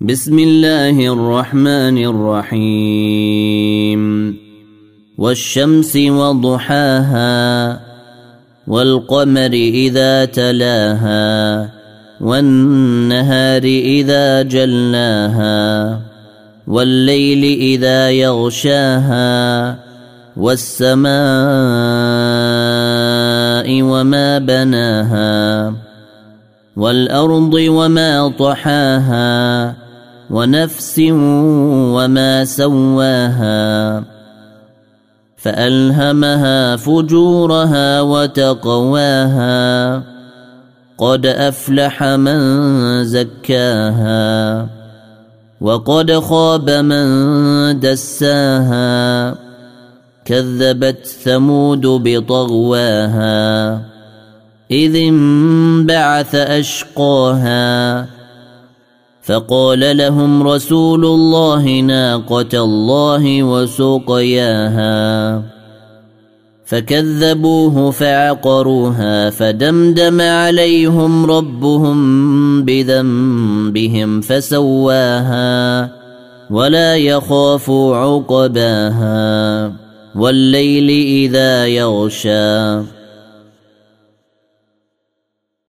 بسم الله الرحمن الرحيم والشمس وضحاها والقمر إذا تلاها والنهار إذا جلاها والليل إذا يغشاها والسماء وما بناها والأرض وما طحاها ونفس وما سواها فألهمها فجورها وتقواها قد أفلح من زكاها وقد خاب من دساها كذبت ثمود بطغواها إذ انبعث أشقاها فقال لهم رسول الله ناقة الله وسقياها فكذبوه فعقروها فدمدم عليهم ربهم بذنبهم فسواها ولا يخاف عقباها والليل إذا يغشى